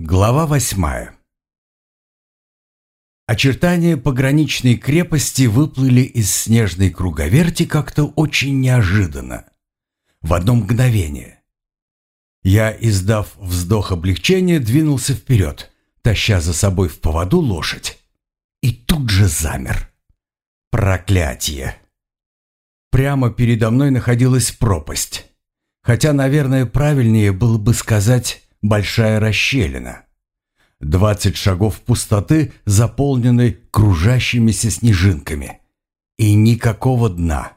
Глава 8. Очертания пограничной крепости выплыли из снежной круговерти как-то очень неожиданно. В одно мгновение. Я, издав вздох облегчения, двинулся вперед, таща за собой в поводу лошадь. И тут же замер. Проклятие! Прямо передо мной находилась пропасть. Хотя, наверное, правильнее было бы сказать «большая расщелина». 20 шагов пустоты, заполненной кружащимися снежинками. И никакого дна.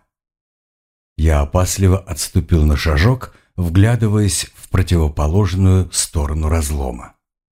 Я опасливо отступил на шажок, вглядываясь в противоположную сторону разлома.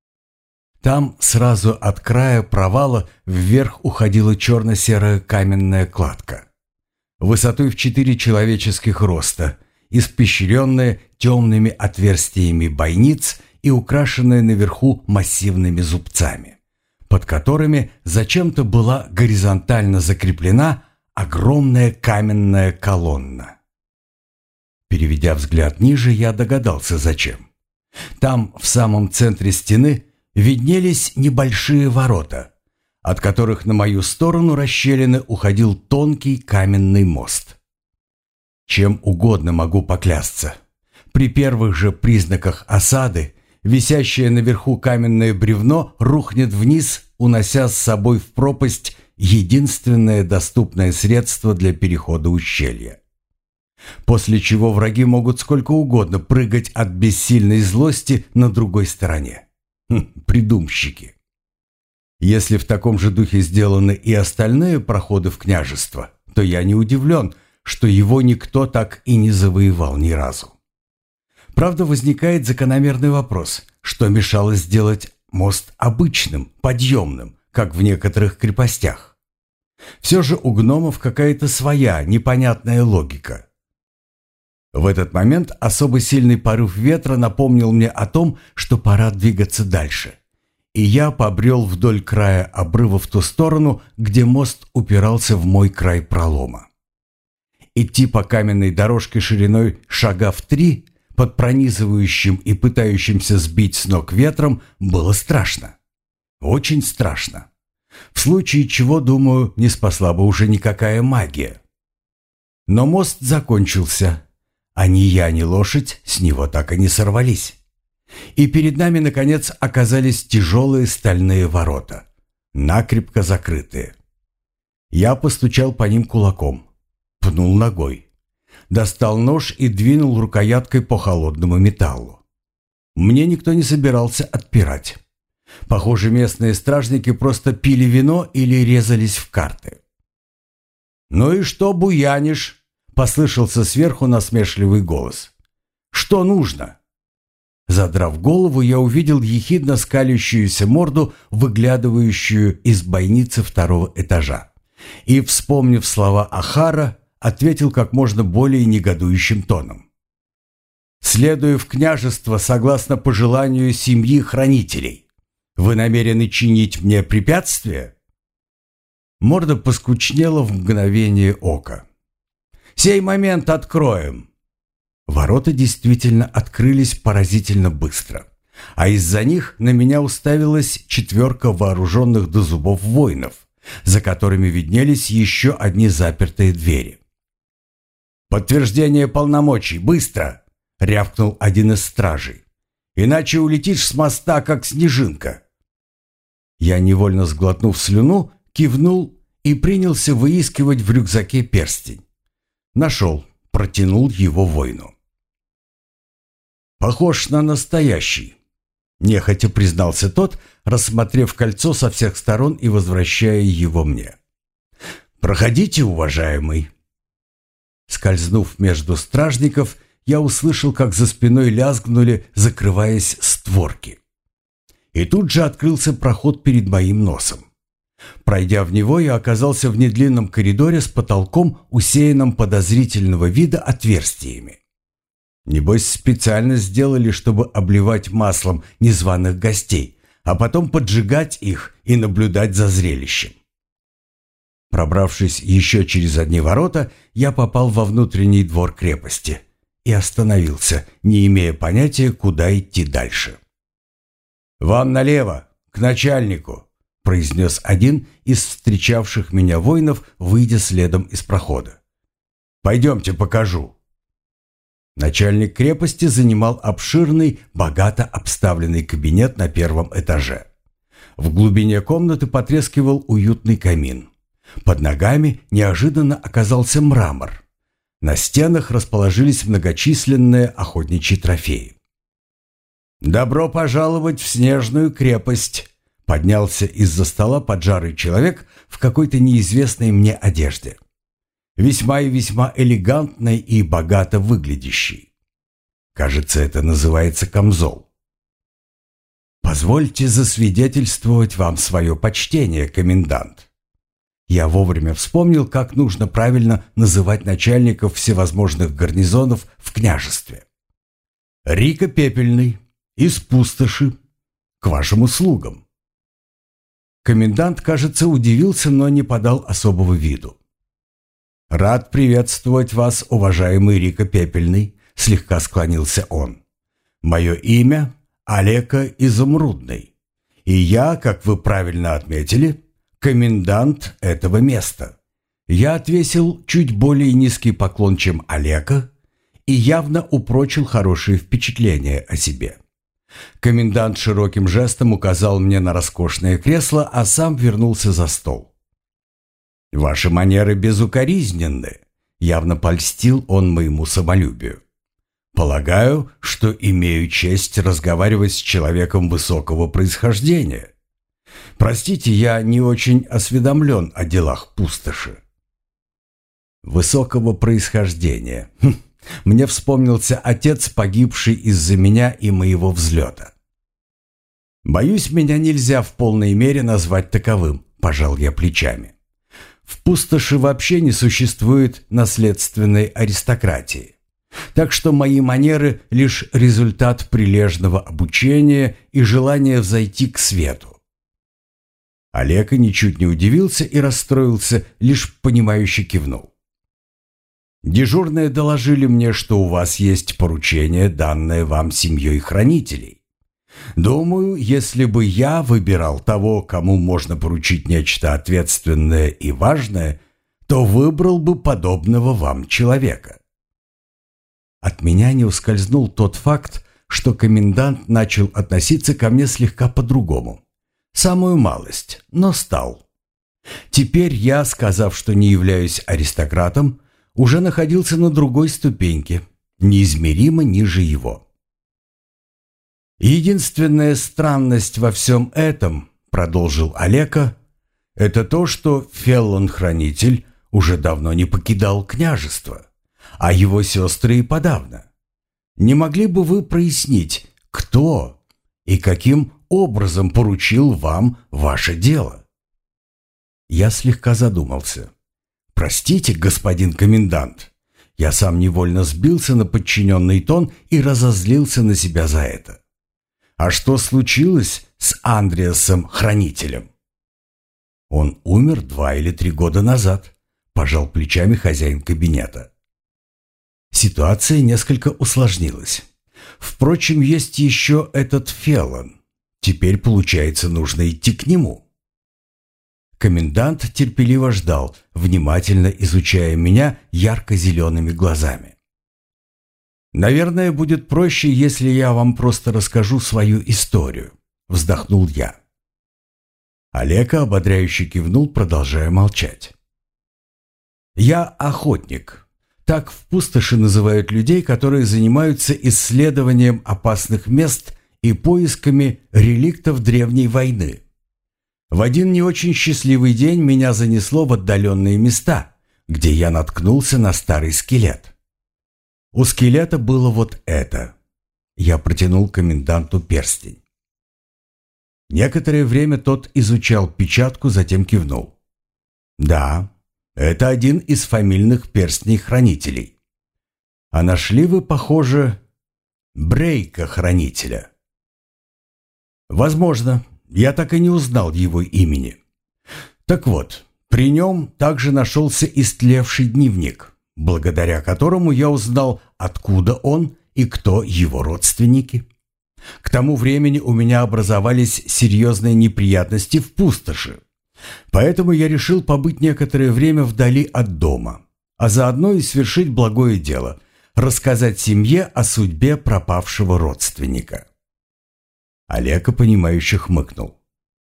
Там сразу от края провала вверх уходила черно-серая каменная кладка. Высотой в 4 человеческих роста, испещренная темными отверстиями бойниц и украшенная наверху массивными зубцами, под которыми зачем-то была горизонтально закреплена огромная каменная колонна. Переведя взгляд ниже, я догадался, зачем. Там, в самом центре стены, виднелись небольшие ворота, от которых на мою сторону расщелины уходил тонкий каменный мост. Чем угодно могу поклясться. При первых же признаках осады висящее наверху каменное бревно рухнет вниз, унося с собой в пропасть единственное доступное средство для перехода ущелья. После чего враги могут сколько угодно прыгать от бессильной злости на другой стороне. Придумщики. Если в таком же духе сделаны и остальные проходы в княжество, то я не удивлен, что его никто так и не завоевал ни разу. Правда, возникает закономерный вопрос, что мешало сделать мост обычным, подъемным, как в некоторых крепостях. Все же у гномов какая-то своя, непонятная логика. В этот момент особо сильный порыв ветра напомнил мне о том, что пора двигаться дальше. И я побрел вдоль края обрыва в ту сторону, где мост упирался в мой край пролома. Идти по каменной дорожке шириной шага в 3 под пронизывающим и пытающимся сбить с ног ветром было страшно. Очень страшно. В случае чего, думаю, не спасла бы уже никакая магия. Но мост закончился, а ни я, ни лошадь с него так и не сорвались. И перед нами, наконец, оказались тяжелые стальные ворота, накрепко закрытые. Я постучал по ним кулаком. Пнул ногой. Достал нож и двинул рукояткой по холодному металлу. Мне никто не собирался отпирать. Похоже, местные стражники просто пили вино или резались в карты. «Ну и что буянишь?» — послышался сверху насмешливый голос. «Что нужно?» Задрав голову, я увидел ехидно скалящуюся морду, выглядывающую из бойницы 2-го этажа. И, вспомнив слова Ахара, ответил как можно более негодующим тоном. «Следую в княжество согласно пожеланию семьи хранителей. Вы намерены чинить мне препятствия?» Морда поскучнела в мгновение ока. «Сей момент откроем!» Ворота действительно открылись поразительно быстро, а из-за них на меня уставилась 4 вооруженных до зубов воинов, за которыми виднелись еще одни запертые двери. «Подтверждение полномочий, быстро!» — рявкнул один из стражей. «Иначе улетишь с моста, как снежинка!» Я, невольно сглотнув слюну, кивнул и принялся выискивать в рюкзаке перстень. Нашел, протянул его воину. «Похож на настоящий», — нехотя признался тот, рассмотрев кольцо со всех сторон и возвращая его мне. «Проходите, уважаемый». Скользнув между стражников, я услышал, как за спиной лязгнули, закрываясь створки. И тут же открылся проход перед моим носом. Пройдя в него, я оказался в недлинном коридоре с потолком, усеянным подозрительного вида отверстиями. Небось, специально сделали, чтобы обливать маслом незваных гостей, а потом поджигать их и наблюдать за зрелищем. Пробравшись еще через одни ворота, я попал во внутренний двор крепости и остановился, не имея понятия, куда идти дальше. «Вам налево, к начальнику», — произнес один из встречавших меня воинов, выйдя следом из прохода. «Пойдемте покажу». Начальник крепости занимал обширный, богато обставленный кабинет на первом этаже. В глубине комнаты потрескивал уютный камин. Под ногами неожиданно оказался мрамор. На стенах расположились многочисленные охотничьи трофеи. «Добро пожаловать в Снежную крепость!» — поднялся из-за стола поджарый человек в какой-то неизвестной мне одежде. Весьма и весьма элегантный и богато выглядящий. Кажется, это называется камзол. «Позвольте засвидетельствовать вам свое почтение, комендант». Я вовремя вспомнил, как нужно правильно называть начальников всевозможных гарнизонов в княжестве. «Рика Пепельный, из пустоши, к вашим услугам». Комендант, кажется, удивился, но не подал особого виду. «Рад приветствовать вас, уважаемый Рика Пепельный», — слегка склонился он. «Мое имя Олега Изумрудный, и я, как вы правильно отметили, комендант этого места». Я отвесил чуть более низкий поклон, чем Олега, и явно упрочил хорошее впечатление о себе. Комендант широким жестом указал мне на роскошное кресло, а сам вернулся за стол. «Ваши манеры безукоризненны», — явно польстил он моему самолюбию. «Полагаю, что имею честь разговаривать с человеком высокого происхождения. Простите, я не очень осведомлен о делах пустоши». Высокого происхождения. Мне вспомнился отец, погибший из-за меня и моего взлета. «Боюсь, меня нельзя в полной мере назвать таковым», — пожал я плечами. В пустоши вообще не существует наследственной аристократии. Так что мои манеры – лишь результат прилежного обучения и желания взойти к свету. Олег ничуть не удивился и расстроился, лишь понимающе кивнул. «Дежурные доложили мне, что у вас есть поручение, данное вам семьей хранителей. Думаю, если бы я выбирал того, кому можно поручить нечто ответственное и важное, то выбрал бы подобного вам человека». От меня не ускользнул тот факт, что комендант начал относиться ко мне слегка по-другому. Самую малость, но стал. Теперь я, сказав, что не являюсь аристократом, уже находился на другой ступеньке, неизмеримо ниже его. «Единственная странность во всем этом, — продолжил Олега, — это то, что Феллон-хранитель уже давно не покидал княжество, а его сестры и подавно. Не могли бы вы прояснить, кто и каким образом поручил вам ваше дело?» Я слегка задумался. «Простите, господин комендант, я сам невольно сбился на подчиненный тон и разозлился на себя за это. А что случилось с Андреасом-хранителем?» «Он умер 2 или 3 года назад», – пожал плечами хозяин кабинета. Ситуация несколько усложнилась. Впрочем, есть еще этот Феллон. Теперь, получается, нужно идти к нему. Комендант терпеливо ждал, внимательно изучая меня ярко-зелеными глазами. «Наверное, будет проще, если я вам просто расскажу свою историю», — вздохнул я. Олег ободряюще кивнул, продолжая молчать. «Я охотник. Так в пустоши называют людей, которые занимаются исследованием опасных мест и поисками реликтов древней войны. В один не очень счастливый день меня занесло в отдаленные места, где я наткнулся на старый скелет. У скелета было вот это». Я протянул коменданту перстень. Некоторое время тот изучал печатку, затем кивнул. «Да, это один из фамильных перстней хранителей. А нашли вы, похоже, Брейка-хранителя?» «Возможно, я так и не узнал его имени. Так вот, при нем также нашелся истлевший дневник, благодаря которому я узнал, откуда он и кто его родственники. К тому времени у меня образовались серьезные неприятности в пустоши. Поэтому я решил побыть некоторое время вдали от дома, а заодно и совершить благое дело – рассказать семье о судьбе пропавшего родственника. Олега, понимающе хмыкнул.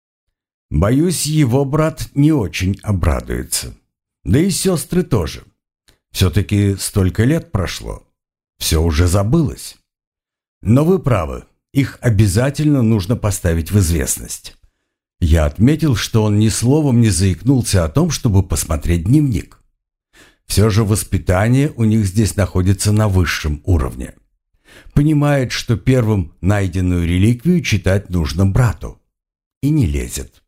Боюсь, его брат не очень обрадуется. Да и сестры тоже. Все-таки столько лет прошло. Все уже забылось. Но вы правы, их обязательно нужно поставить в известность. Я отметил, что он ни словом не заикнулся о том, чтобы посмотреть дневник. Все же воспитание у них здесь находится на высшем уровне. Понимает, что первым найденную реликвию читать нужно брату. И не лезет.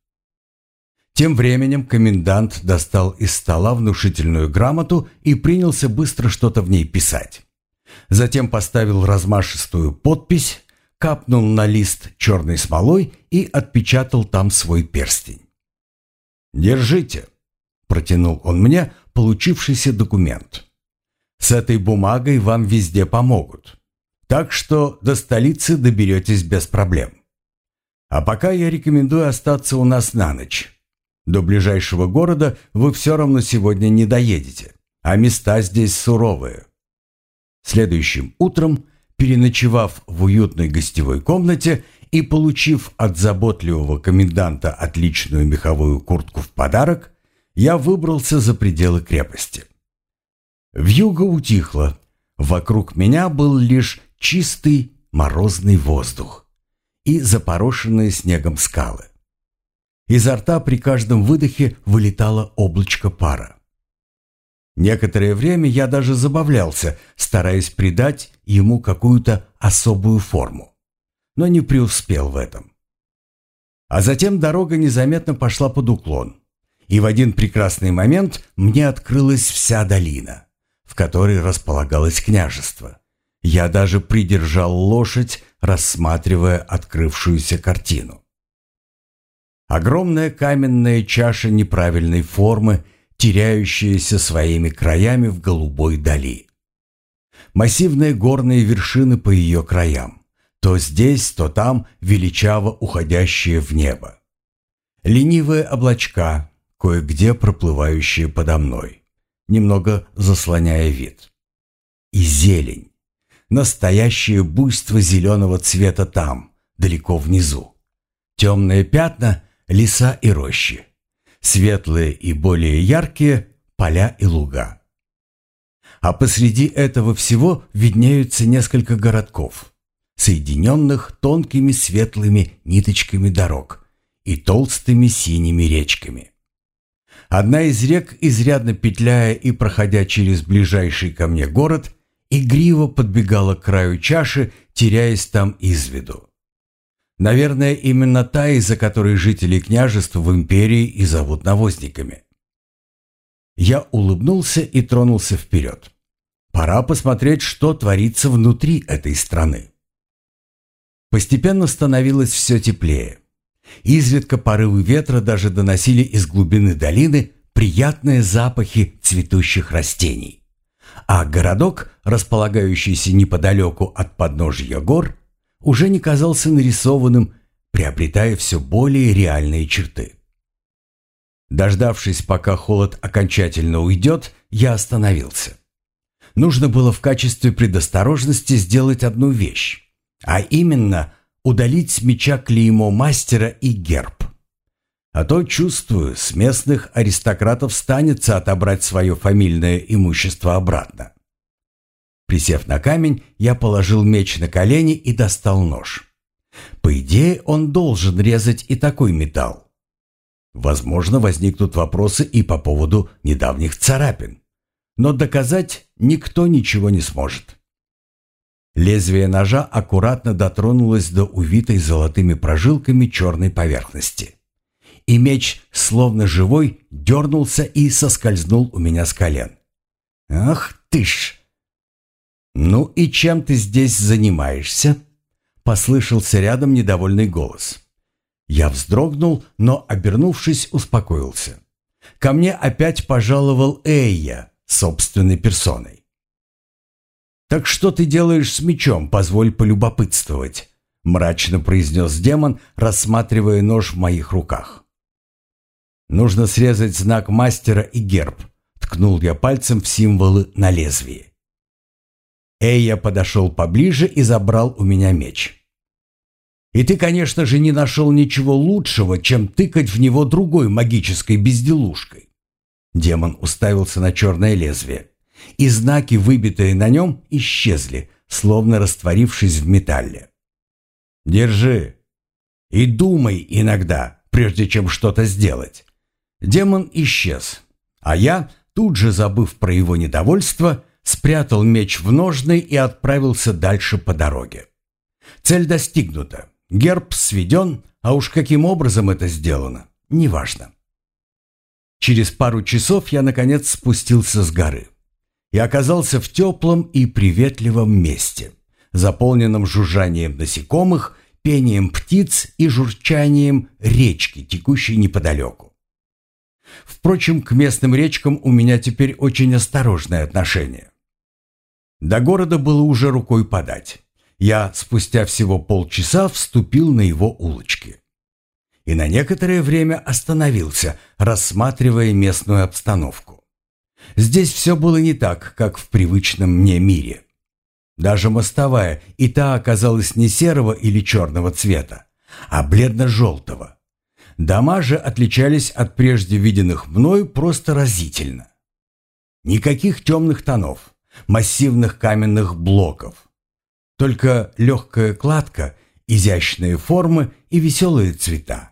Тем временем комендант достал из стола внушительную грамоту и принялся быстро что-то в ней писать. Затем поставил размашистую подпись, капнул на лист черной смолой и отпечатал там свой перстень. «Держите», — протянул он мне получившийся документ. «С этой бумагой вам везде помогут, так что до столицы доберетесь без проблем. А пока я рекомендую остаться у нас на ночь. До ближайшего города вы все равно сегодня не доедете, а места здесь суровые». Следующим утром, переночевав в уютной гостевой комнате и получив от заботливого коменданта отличную меховую куртку в подарок, я выбрался за пределы крепости. Вьюга утихла, вокруг меня был лишь чистый морозный воздух и запорошенные снегом скалы. Изо рта при каждом выдохе вылетало облачко пара. Некоторое время я даже забавлялся, стараясь придать ему какую-то особую форму, но не преуспел в этом. А затем дорога незаметно пошла под уклон, и в один прекрасный момент мне открылась вся долина, в которой располагалось княжество. Я даже придержал лошадь, рассматривая открывшуюся картину. Огромная каменная чаша неправильной формы, теряющаяся своими краями в голубой дали. Массивные горные вершины по ее краям, то здесь, то там величаво уходящие в небо. Ленивые облачка, кое-где проплывающие подо мной, немного заслоняя вид. И зелень. Настоящее буйство зеленого цвета там, далеко внизу. Темные пятна — леса и рощи. Светлые и более яркие — поля и луга. А посреди этого всего виднеются несколько городков, соединенных тонкими светлыми ниточками дорог и толстыми синими речками. Одна из рек, изрядно петляя и проходя через ближайший ко мне город, игриво подбегала к краю чаши, теряясь там из виду. Наверное, именно та, из-за которой жители княжества в империи и зовут навозниками. Я улыбнулся и тронулся вперед. Пора посмотреть, что творится внутри этой страны. Постепенно становилось все теплее. Изредка порывы ветра даже доносили из глубины долины приятные запахи цветущих растений. А городок, располагающийся неподалеку от подножья гор, уже не казался нарисованным, приобретая все более реальные черты. Дождавшись, пока холод окончательно уйдет, я остановился. Нужно было в качестве предосторожности сделать одну вещь, а именно удалить с меча клеймо мастера и герб. А то, чувствую, с местных аристократов станется отобрать свое фамильное имущество обратно. Присев на камень, я положил меч на колени и достал нож. По идее, он должен резать и такой металл. Возможно, возникнут вопросы и по поводу недавних царапин, но доказать никто ничего не сможет. Лезвие ножа аккуратно дотронулось до увитой золотыми прожилками черной поверхности. И меч, словно живой, дернулся и соскользнул у меня с колен. «Ах ты ж!» «Ну и чем ты здесь занимаешься?» — послышался рядом недовольный голос. Я вздрогнул, но, обернувшись, успокоился. Ко мне опять пожаловал Эйя собственной персоной. «Так что ты делаешь с мечом, позволь полюбопытствовать?» — мрачно произнес демон, рассматривая нож в моих руках. «Нужно срезать знак мастера и герб», — ткнул я пальцем в символы на лезвии. Эйя подошел поближе и забрал у меня меч. «И ты, конечно же, не нашел ничего лучшего, чем тыкать в него другой магической безделушкой». Демон уставился на черное лезвие, и знаки, выбитые на нем, исчезли, словно растворившись в металле. «Держи и думай иногда, прежде чем что-то сделать». Демон исчез, а я, тут же забыв про его недовольство, спрятал меч в ножны и отправился дальше по дороге. Цель достигнута, герб сведен, а уж каким образом это сделано, неважно. Через пару часов я, наконец, спустился с горы и оказался в теплом и приветливом месте, заполненном жужжанием насекомых, пением птиц и журчанием речки, текущей неподалеку. Впрочем, к местным речкам у меня теперь очень осторожное отношение. До города было уже рукой подать. Я спустя всего полчаса вступил на его улочки. И на некоторое время остановился, рассматривая местную обстановку. Здесь все было не так, как в привычном мне мире. Даже мостовая и та оказалась не серого или черного цвета, а бледно-желтого. Дома же отличались от прежде виденных мною просто разительно. Никаких темных тонов, массивных каменных блоков. Только легкая кладка, изящные формы и веселые цвета.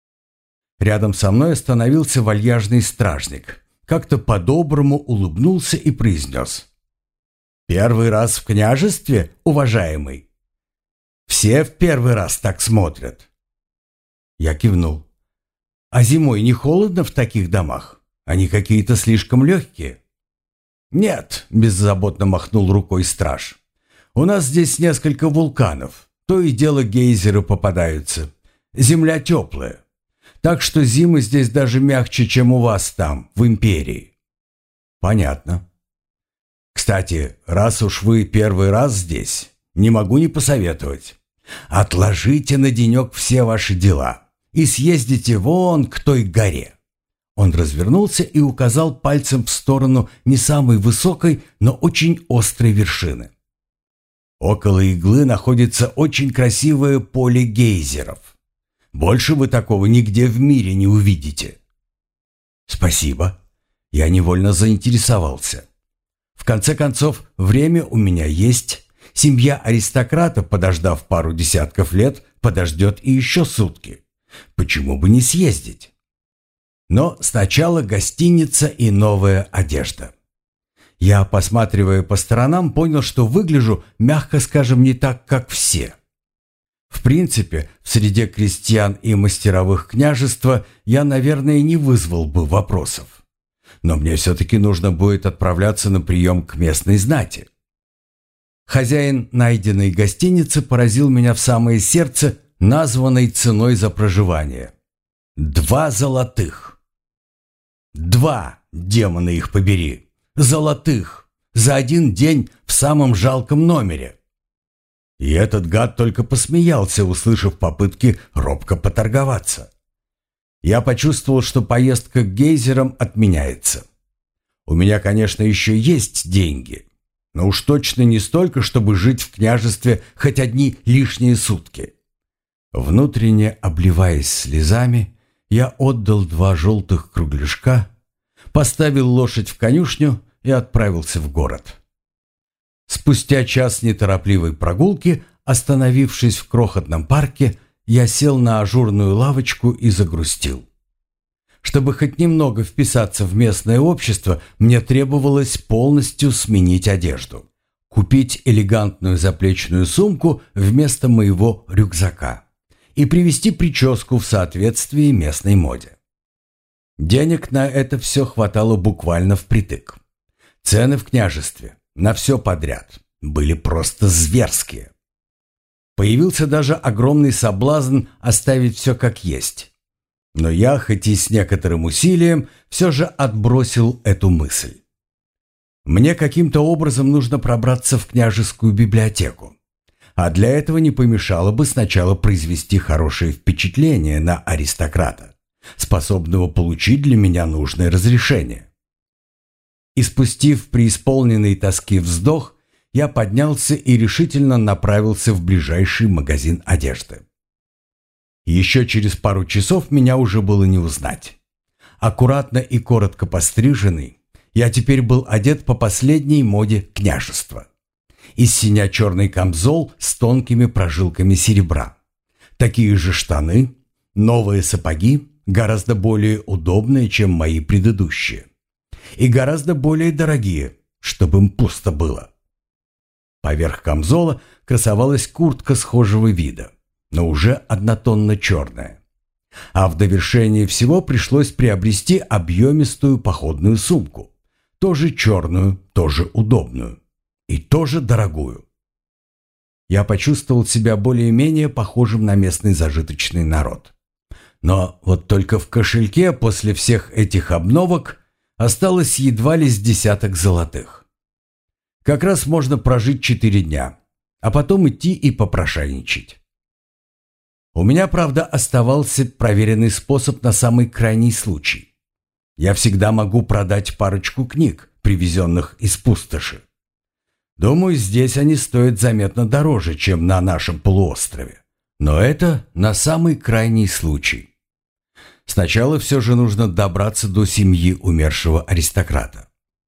Рядом со мной остановился вальяжный стражник, как-то по-доброму улыбнулся и произнес: «Первый раз в княжестве, уважаемый?» «Все в первый раз так смотрят». Я кивнул. «А зимой не холодно в таких домах? Они какие-то слишком легкие». «Нет», — беззаботно махнул рукой страж. «У нас здесь несколько вулканов. То и дело гейзеры попадаются. Земля теплая. Так что зимы здесь даже мягче, чем у вас там, в империи». «Понятно. Кстати, раз уж вы первый раз здесь, не могу не посоветовать. Отложите на денек все ваши дела и съездите вон к той горе». Он развернулся и указал пальцем в сторону не самой высокой, но очень острой вершины. Около иглы находится очень красивое поле гейзеров. Больше вы такого нигде в мире не увидите. «Спасибо». Я невольно заинтересовался. В конце концов, время у меня есть. Семья аристократа, подождав пару десятков лет, подождет и еще сутки. Почему бы не съездить? Но сначала гостиница и новая одежда. Я, посматривая по сторонам, понял, что выгляжу, мягко скажем, не так, как все. В принципе, в среде крестьян и мастеровых княжества я, наверное, не вызвал бы вопросов. Но мне все-таки нужно будет отправляться на прием к местной знати. Хозяин найденной гостиницы поразил меня в самое сердце, названной ценой за проживание. 2 золотых. 2, демоны их побери, золотых за один день в самом жалком номере. И этот гад только посмеялся, услышав попытки робко поторговаться. Я почувствовал, что поездка к гейзерам отменяется. У меня, конечно, еще есть деньги, но уж точно не столько, чтобы жить в княжестве хоть одни лишние сутки. Внутренне обливаясь слезами, я отдал 2 желтых кругляшка, поставил лошадь в конюшню и отправился в город. Спустя час неторопливой прогулки, остановившись в крохотном парке, я сел на ажурную лавочку и загрустил. Чтобы хоть немного вписаться в местное общество, мне требовалось полностью сменить одежду, купить элегантную заплечную сумку вместо моего рюкзака и привести прическу в соответствии местной моде. Денег на это все хватало буквально впритык. Цены в княжестве на все подряд были просто зверские. Появился даже огромный соблазн оставить все как есть. Но я, хоть и с некоторым усилием, все же отбросил эту мысль. Мне каким-то образом нужно пробраться в княжескую библиотеку. А для этого не помешало бы сначала произвести хорошее впечатление на аристократа, способного получить для меня нужное разрешение. Испустив преисполненный тоски вздох, я поднялся и решительно направился в ближайший магазин одежды. Еще через пару часов меня уже было не узнать. Аккуратно и коротко постриженный, я теперь был одет по последней моде княжества. Из синя-черный камзол с тонкими прожилками серебра. Такие же штаны, новые сапоги, гораздо более удобные, чем мои предыдущие. И гораздо более дорогие, чтобы им пусто было. Поверх камзола красовалась куртка схожего вида, но уже однотонно черная. А в довершение всего пришлось приобрести объемистую походную сумку, тоже черную, тоже удобную и тоже дорогую. Я почувствовал себя более-менее похожим на местный зажиточный народ. Но вот только в кошельке после всех этих обновок осталось едва ли с десяток золотых. Как раз можно прожить 4 дня, а потом идти и попрошайничать. У меня, правда, оставался проверенный способ на самый крайний случай. Я всегда могу продать парочку книг, привезенных из пустоши. Думаю, здесь они стоят заметно дороже, чем на нашем полуострове. Но это на самый крайний случай. Сначала все же нужно добраться до семьи умершего аристократа.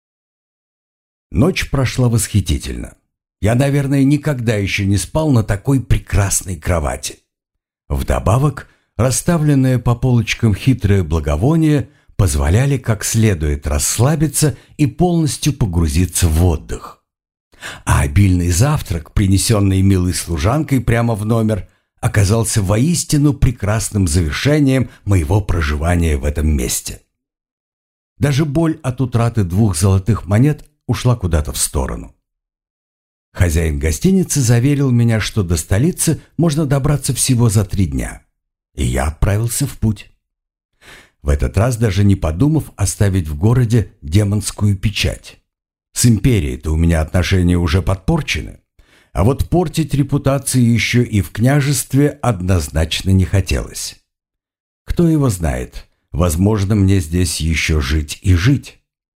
Ночь прошла восхитительно. Я, наверное, никогда еще не спал на такой прекрасной кровати. Вдобавок, расставленные по полочкам хитрые благовония позволяли как следует расслабиться и полностью погрузиться в отдых. А обильный завтрак, принесенный милой служанкой прямо в номер, оказался воистину прекрасным завершением моего проживания в этом месте. Даже боль от утраты 2 золотых монет ушла куда-то в сторону. Хозяин гостиницы заверил меня, что до столицы можно добраться всего за 3 дня. И я отправился в путь. В этот раз даже не подумав оставить в городе демонскую печать. С империей-то у меня отношения уже подпорчены. А вот портить репутацию еще и в княжестве однозначно не хотелось. Кто его знает, возможно, мне здесь еще жить и жить.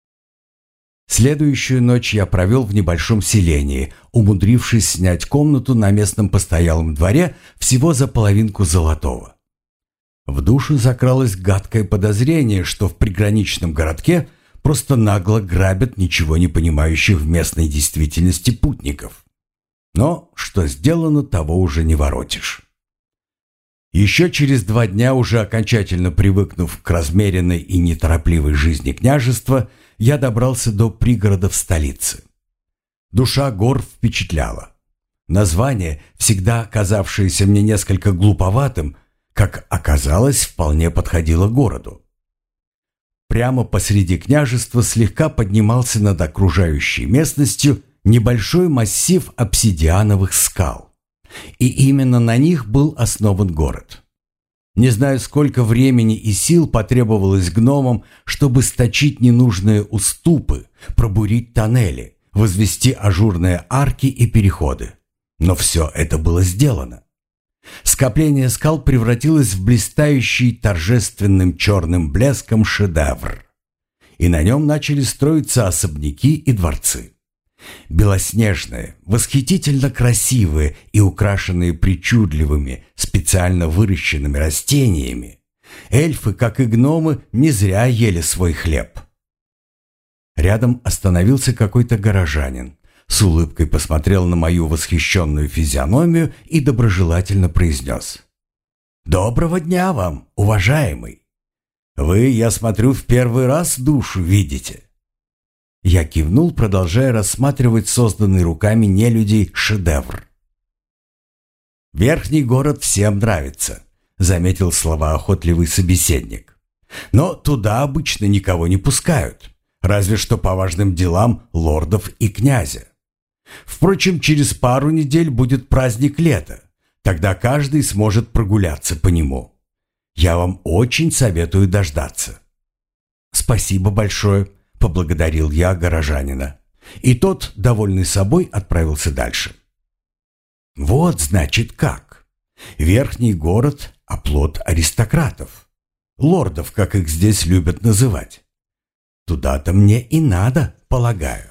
Следующую ночь я провел в небольшом селении, умудрившись снять комнату на местном постоялом дворе всего за половинку золотого. В душу закралось гадкое подозрение, что в приграничном городке просто нагло грабят ничего не понимающих в местной действительности путников. Но что сделано, того уже не воротишь. Еще через 2 дня, уже окончательно привыкнув к размеренной и неторопливой жизни княжества, я добрался до пригородов столицы. Душа гор впечатляла. Название, всегда казавшееся мне несколько глуповатым, как оказалось, вполне подходило городу. Прямо посреди княжества слегка поднимался над окружающей местностью небольшой массив обсидиановых скал. И именно на них был основан город. Не знаю, сколько времени и сил потребовалось гномам, чтобы сточить ненужные уступы, пробурить тоннели, возвести ажурные арки и переходы. Но все это было сделано. Скопление скал превратилось в блистающий торжественным черным блеском шедевр. И на нем начали строиться особняки и дворцы. Белоснежные, восхитительно красивые и украшенные причудливыми, специально выращенными растениями, эльфы, как и гномы, не зря ели свой хлеб. Рядом остановился какой-то горожанин, с улыбкой посмотрел на мою восхищенную физиономию и доброжелательно произнес: «Доброго дня вам, уважаемый! Вы, я смотрю, в первый раз душу видите». Я кивнул, продолжая рассматривать созданный руками нелюдей шедевр. «Верхний город всем нравится», — заметил словоохотливый собеседник. «Но туда обычно никого не пускают, разве что по важным делам лордов и князя. Впрочем, через пару недель будет праздник лета, тогда каждый сможет прогуляться по нему. Я вам очень советую дождаться». «Спасибо большое», — поблагодарил я горожанина. И тот, довольный собой, отправился дальше. Вот значит как. Верхний город – оплот аристократов. Лордов, как их здесь любят называть. Туда-то мне и надо, полагаю.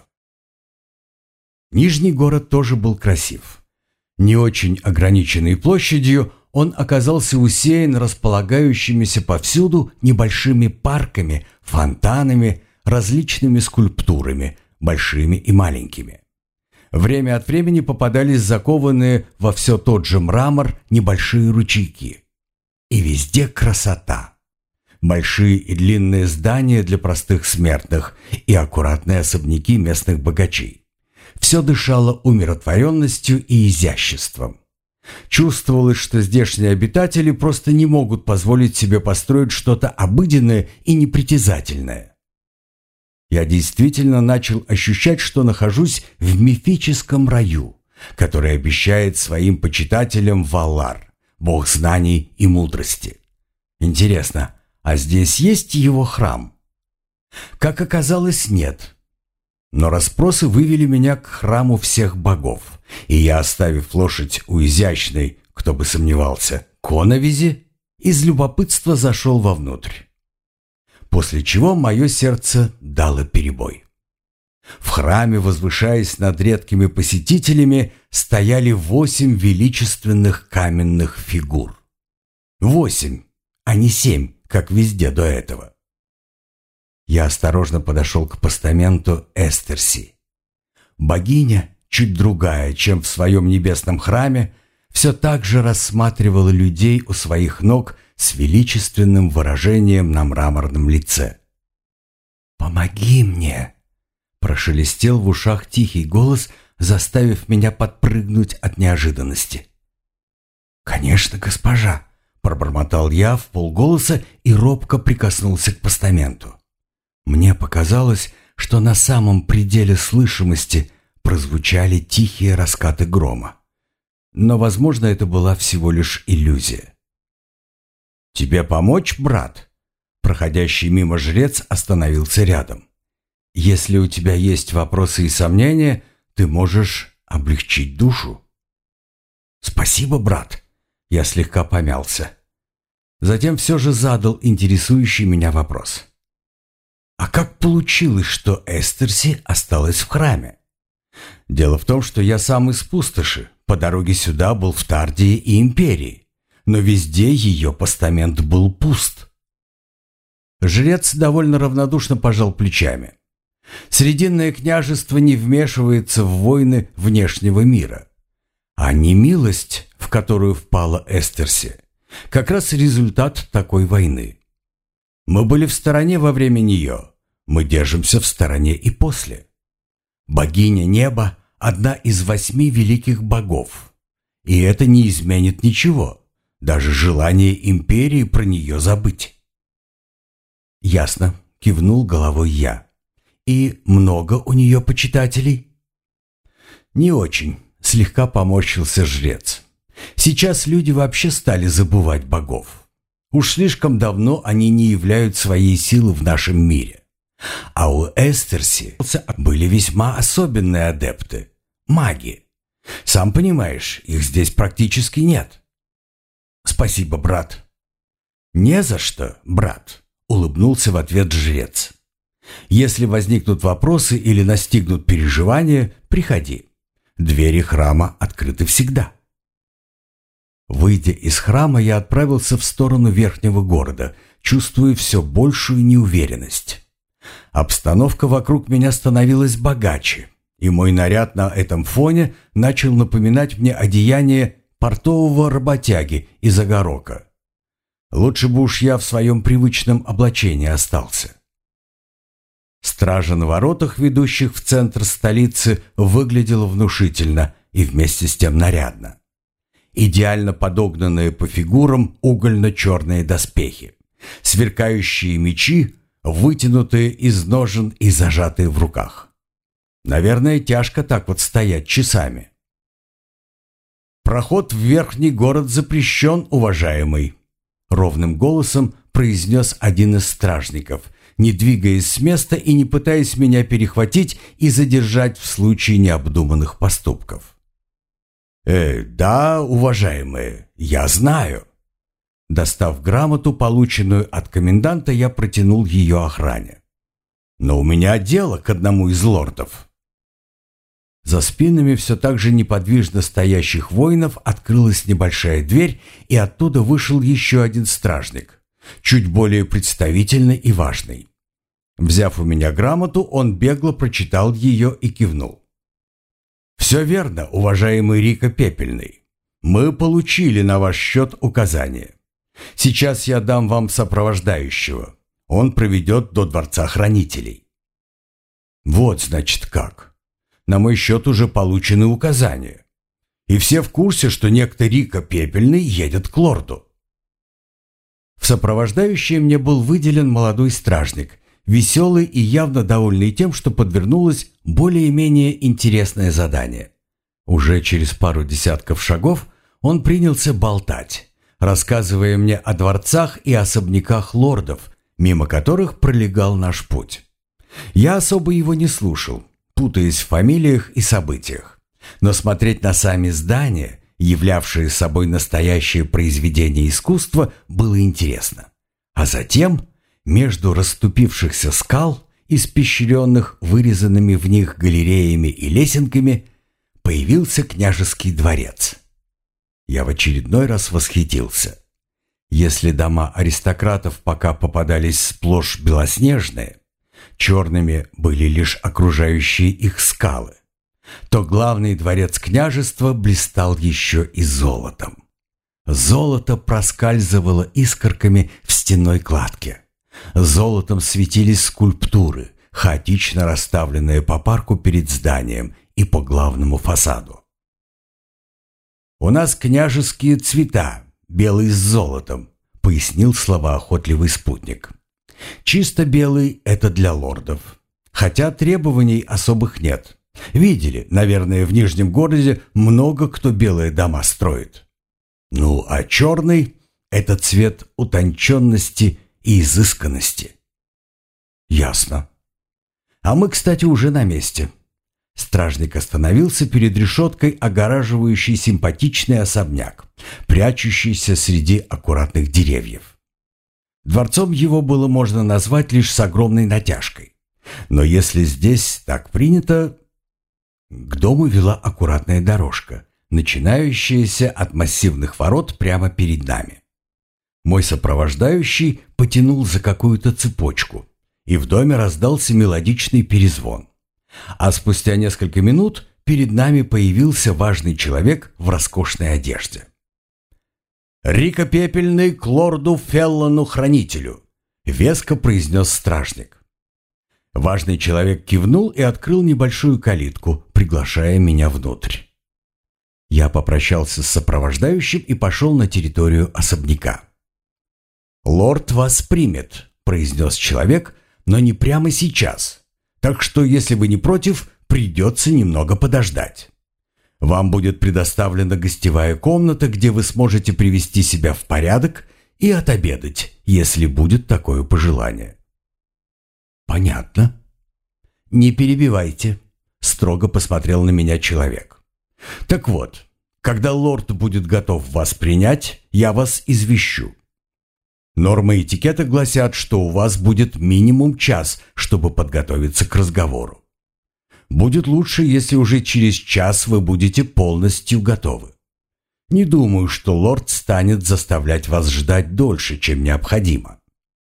Нижний город тоже был красив. Не очень ограниченной площадью, он оказался усеян располагающимися повсюду небольшими парками, фонтанами, различными скульптурами, большими и маленькими. Время от времени попадались закованные во все тот же мрамор небольшие ручейки. И везде красота. Большие и длинные здания для простых смертных и аккуратные особняки местных богачей. Все дышало умиротворенностью и изяществом. Чувствовалось, что здешние обитатели просто не могут позволить себе построить что-то обыденное и непритязательное. Я действительно начал ощущать, что нахожусь в мифическом раю, который обещает своим почитателям Валар, бог знаний и мудрости. Интересно, а здесь есть его храм? Как оказалось, нет. Но расспросы вывели меня к храму всех богов, и я, оставив лошадь у изящной, кто бы сомневался, коновизи, из любопытства зашел вовнутрь. После чего мое сердце дало перебой. В храме, возвышаясь над редкими посетителями, стояли 8 величественных каменных фигур. 8, а не 7, как везде до этого. Я осторожно подошел к постаменту Эстерси. Богиня, чуть другая, чем в своем небесном храме, все так же рассматривала людей у своих ног с величественным выражением на мраморном лице. «Помоги мне!» – прошелестел в ушах тихий голос, заставив меня подпрыгнуть от неожиданности. «Конечно, госпожа!» – пробормотал я вполголоса и робко прикоснулся к постаменту. Мне показалось, что на самом пределе слышимости прозвучали тихие раскаты грома. Но, возможно, это была всего лишь иллюзия. «Тебе помочь, брат?» Проходящий мимо жрец остановился рядом. «Если у тебя есть вопросы и сомнения, ты можешь облегчить душу». «Спасибо, брат!» Я слегка помялся. Затем все же задал интересующий меня вопрос. «А как получилось, что Эстерси осталась в храме?» «Дело в том, что я сам из пустоши, по дороге сюда был в Тардии и Империи, но везде ее постамент был пуст». Жрец довольно равнодушно пожал плечами. «Срединное княжество не вмешивается в войны внешнего мира, а немилость, в которую впала Эстерси, как раз результат такой войны. Мы были в стороне во время нее, мы держимся в стороне и после. Богиня неба – одна из 8 великих богов, и это не изменит ничего, даже желание империи про нее забыть». «Ясно», – кивнул головой я. «И много у нее почитателей?» «Не очень», – слегка поморщился жрец. «Сейчас люди вообще стали забывать богов. Уж слишком давно они не являют своей силы в нашем мире. А у Эстерси были весьма особенные адепты – маги. Сам понимаешь, их здесь практически нет». «Спасибо, брат». «Не за что, брат», – улыбнулся в ответ жрец. «Если возникнут вопросы или настигнут переживания, приходи. Двери храма открыты всегда». Выйдя из храма, я отправился в сторону верхнего города, чувствуя все большую неуверенность. Обстановка вокруг меня становилась богаче, и мой наряд на этом фоне начал напоминать мне одеяние портового работяги из Огорока. Лучше бы уж я в своем привычном облачении остался. Стража на воротах, ведущих в центр столицы, выглядела внушительно и вместе с тем нарядно. Идеально подогнанные по фигурам угольно-черные доспехи, сверкающие мечи, вытянутые из ножен и зажатые в руках. Наверное, тяжко так вот стоять часами. «Проход в верхний город запрещен, уважаемый», — ровным голосом произнес один из стражников, не двигаясь с места и не пытаясь меня перехватить и задержать в случае необдуманных поступков. Да, уважаемые, я знаю». Достав грамоту, полученную от коменданта, я протянул ее охране. «Но у меня дело к одному из лордов». За спинами все так же неподвижно стоящих воинов открылась небольшая дверь, и оттуда вышел еще один стражник, чуть более представительный и важный. Взяв у меня грамоту, он бегло прочитал ее и кивнул. «Все верно, уважаемый Рико Пепельный. Мы получили на ваш счет указания. Сейчас я дам вам сопровождающего. Он проведет до Дворца Хранителей». «Вот, значит, как. На мой счет уже получены указания. И все в курсе, что некто Рико Пепельный едет к лорду». В сопровождающие мне был выделен молодой стражник, веселый и явно довольный тем, что подвернулось более-менее интересное задание. Уже через пару десятков шагов он принялся болтать, рассказывая мне о дворцах и особняках лордов, мимо которых пролегал наш путь. Я особо его не слушал, путаясь в фамилиях и событиях, но смотреть на сами здания, являвшие собой настоящее произведение искусства, было интересно. А затем, между расступившихся скал, испещренных вырезанными в них галереями и лесенками, появился княжеский дворец. Я в очередной раз восхитился. Если дома аристократов пока попадались сплошь белоснежные, черными были лишь окружающие их скалы, то главный дворец княжества блистал еще и золотом. Золото проскальзывало искорками в стенной кладке. Золотом светились скульптуры, хаотично расставленные по парку перед зданием и по главному фасаду. «У нас княжеские цвета, белый с золотом», — пояснил словоохотливый спутник. «Чисто белый — это для лордов, хотя требований особых нет. Видели, наверное, в Нижнем городе много кто белые дома строит. Ну, а черный — это цвет утонченности и изысканности». «Ясно. А мы, кстати, уже на месте». Стражник остановился перед решеткой, огораживающей симпатичный особняк, прячущийся среди аккуратных деревьев. Дворцом его было можно назвать лишь с огромной натяжкой. Но если здесь так принято... К дому вела аккуратная дорожка, начинающаяся от массивных ворот прямо перед нами. Мой сопровождающий потянул за какую-то цепочку, и в доме раздался мелодичный перезвон. А спустя несколько минут перед нами появился важный человек в роскошной одежде. «Рико Пепельный к лорду Феллону-хранителю», — веско произнес стражник. Важный человек кивнул и открыл небольшую калитку, приглашая меня внутрь. Я попрощался с сопровождающим и пошел на территорию особняка. «Лорд вас примет», — произнес человек, — «но не прямо сейчас. Так что, если вы не против, придется немного подождать. Вам будет предоставлена гостевая комната, где вы сможете привести себя в порядок и отобедать, если будет такое пожелание». «Понятно». «Не перебивайте», — строго посмотрел на меня человек. «Так вот, когда лорд будет готов вас принять, я вас извещу. Нормы этикета гласят, что у вас будет минимум час, чтобы подготовиться к разговору. Будет лучше, если уже через час вы будете полностью готовы. Не думаю, что лорд станет заставлять вас ждать дольше, чем необходимо».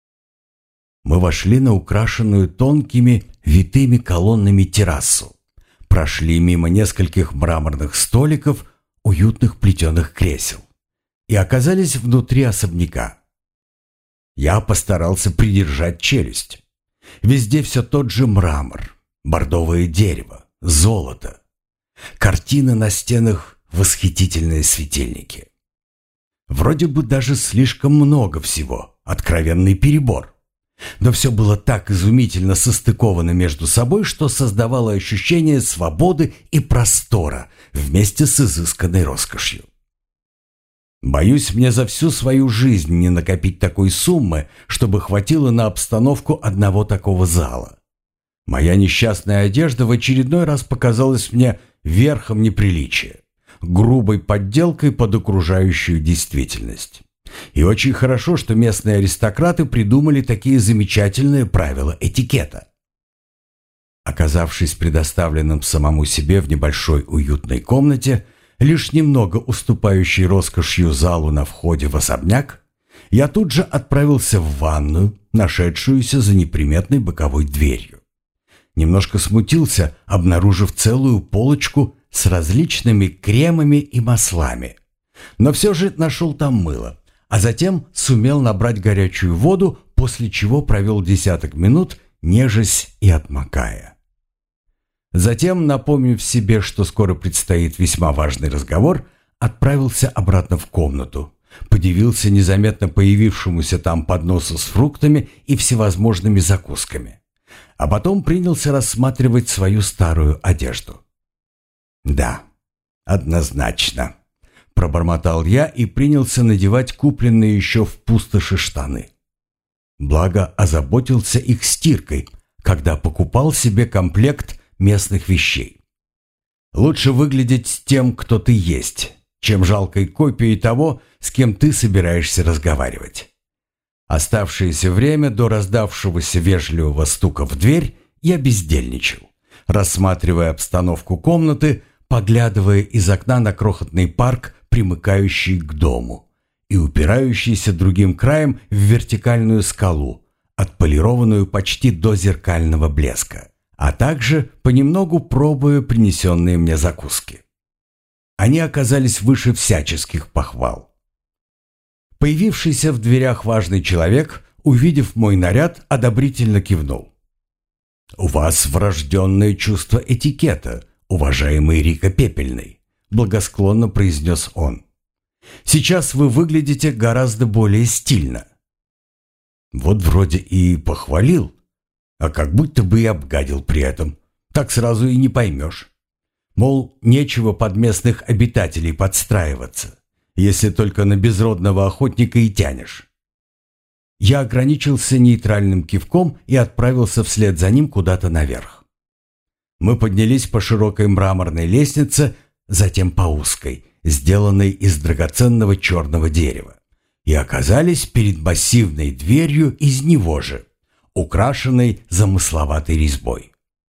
Мы вошли на украшенную тонкими витыми колоннами террасу, прошли мимо нескольких мраморных столиков, уютных плетеных кресел и оказались внутри особняка. Я постарался придержать челюсть. Везде все тот же мрамор, бордовое дерево, золото. Картины на стенах, восхитительные светильники. Вроде бы даже слишком много всего, откровенный перебор. Но все было так изумительно состыковано между собой, что создавало ощущение свободы и простора вместе с изысканной роскошью. Боюсь, мне за всю свою жизнь не накопить такой суммы, чтобы хватило на обстановку одного такого зала. Моя несчастная одежда в очередной раз показалась мне верхом неприличия. грубой подделкой под окружающую действительность. И очень хорошо, что местные аристократы придумали такие замечательные правила этикета. Оказавшись предоставленным самому себе в небольшой уютной комнате, лишь немного уступающей роскошью залу на входе в особняк, я тут же отправился в ванную, нашедшуюся за неприметной боковой дверью. Немножко смутился, обнаружив целую полочку с различными кремами и маслами. Но все же нашел там мыло, а затем сумел набрать горячую воду, после чего провел десяток минут, нежась и отмокая. Затем, напомнив себе, что скоро предстоит весьма важный разговор, отправился обратно в комнату, подивился незаметно появившемуся там подносу с фруктами и всевозможными закусками, а потом принялся рассматривать свою старую одежду. «Да, однозначно», — пробормотал я и принялся надевать купленные еще в пустоши штаны. Благо озаботился их стиркой, когда покупал себе комплект местных вещей. Лучше выглядеть тем, кто ты есть, чем жалкой копией того, с кем ты собираешься разговаривать. Оставшееся время до раздавшегося вежливого стука в дверь я бездельничал, рассматривая обстановку комнаты, поглядывая из окна на крохотный парк, примыкающий к дому, и упирающийся другим краем в вертикальную скалу, отполированную почти до зеркального блеска, а также понемногу пробуя принесенные мне закуски. Они оказались выше всяческих похвал. Появившийся в дверях важный человек, увидев мой наряд, одобрительно кивнул. «У вас врожденное чувство этикета, уважаемый Рико Пепельный», благосклонно произнес он. «Сейчас вы выглядите гораздо более стильно». Вот вроде и похвалил, а как будто бы и обгадил при этом. Так сразу и не поймешь. Мол, нечего под местных обитателей подстраиваться, если только на безродного охотника и тянешь. Я ограничился нейтральным кивком и отправился вслед за ним куда-то наверх. Мы поднялись по широкой мраморной лестнице, затем по узкой, сделанной из драгоценного черного дерева, и оказались перед массивной дверью из него же, украшенной замысловатой резьбой.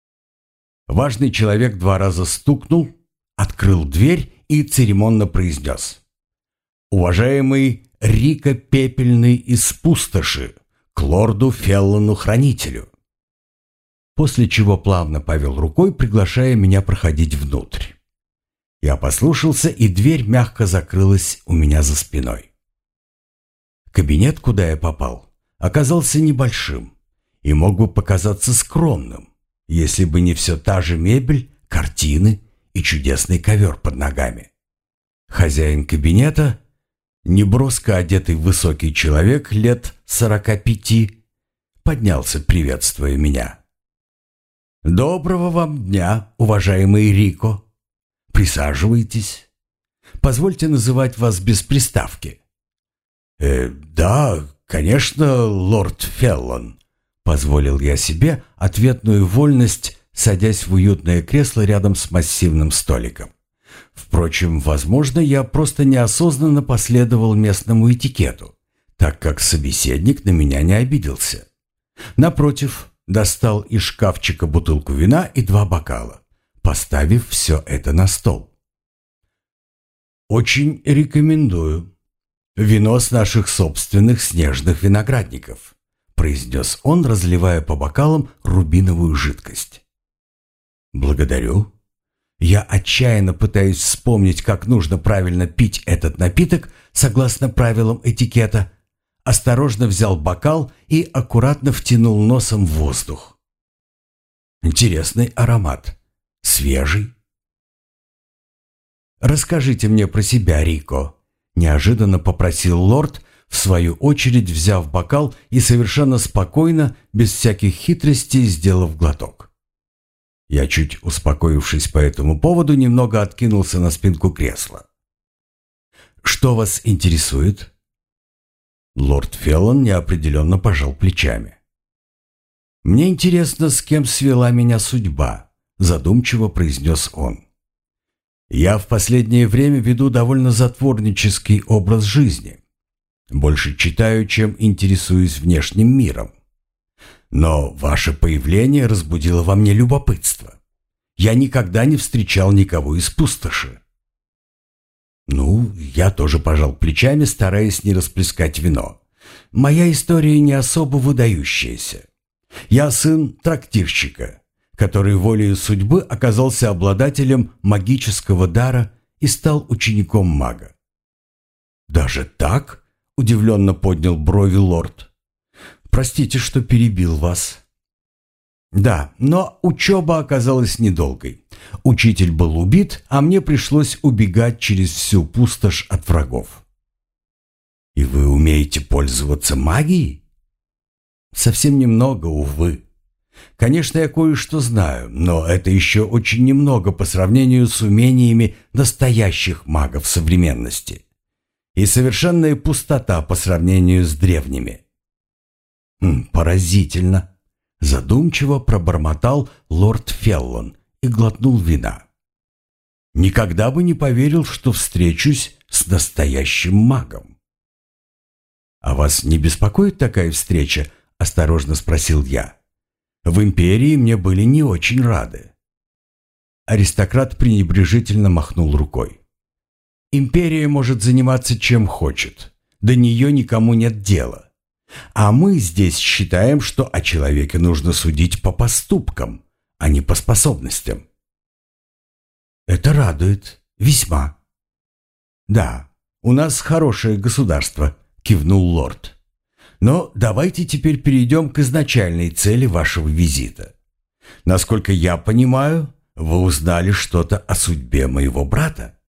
Важный человек 2 раза стукнул, открыл дверь и церемонно произнес: «Уважаемый Рико Пепельный из пустоши, к лорду Феллону-хранителю». После чего плавно повел рукой, приглашая меня проходить внутрь. Я послушался, и дверь мягко закрылась у меня за спиной. Кабинет, куда я попал, оказался небольшим и мог бы показаться скромным, если бы не все та же мебель, картины и чудесный ковер под ногами. Хозяин кабинета, неброско одетый высокий человек лет 45, поднялся, приветствуя меня. «Доброго вам дня, уважаемый Рико. Присаживайтесь. Позвольте называть вас без приставки». «Да, конечно, лорд Феллон», — позволил я себе ответную вольность, садясь в уютное кресло рядом с массивным столиком. Впрочем, возможно, я просто неосознанно последовал местному этикету, так как собеседник на меня не обиделся. Напротив, достал из шкафчика бутылку вина и 2 бокала, поставив все это на стол. «Очень рекомендую. Вино с наших собственных снежных виноградников», произнес он, разливая по бокалам рубиновую жидкость. «Благодарю. Я отчаянно пытаюсь вспомнить, как нужно правильно пить этот напиток согласно правилам этикета. Осторожно взял бокал и аккуратно втянул носом в воздух. Интересный аромат. Свежий. «Расскажите мне про себя, Рико», — неожиданно попросил лорд, в свою очередь взяв бокал и совершенно спокойно, без всяких хитростей, сделав глоток. Я, чуть успокоившись по этому поводу, немного откинулся на спинку кресла. «Что вас интересует?» Лорд Феллон неопределенно пожал плечами. «Мне интересно, с кем свела меня судьба», — задумчиво произнес он. Я в последнее время веду довольно затворнический образ жизни. Больше читаю, чем интересуюсь внешним миром. Но ваше появление разбудило во мне любопытство. Я никогда не встречал никого из пустоши. Ну, я тоже пожал плечами, стараясь не расплескать вино. Моя история не особо выдающаяся. Я сын трактирщика, который волею судьбы оказался обладателем магического дара и стал учеником мага. «Даже так?» — удивленно поднял брови лорд. «Простите, что перебил вас». «Да, но учеба оказалась недолгой. Учитель был убит, а мне пришлось убегать через всю пустошь от врагов». «И вы умеете пользоваться магией?» «Совсем немного, увы. Конечно, я кое-что знаю, но это еще очень немного по сравнению с умениями настоящих магов современности. И совершенная пустота по сравнению с древними». «Поразительно!» — задумчиво пробормотал лорд Феллон и глотнул вина. «Никогда бы не поверил, что встречусь с настоящим магом». «А вас не беспокоит такая встреча?» — осторожно спросил я. «В империи мне были не очень рады». Аристократ пренебрежительно махнул рукой. «Империя может заниматься чем хочет. До нее никому нет дела. А мы здесь считаем, что о человеке нужно судить по поступкам, а не по способностям». «Это радует. Весьма». «Да, у нас хорошее государство», — кивнул лорд. «Но давайте теперь перейдем к изначальной цели вашего визита. Насколько я понимаю, вы узнали что-то о судьбе моего брата?»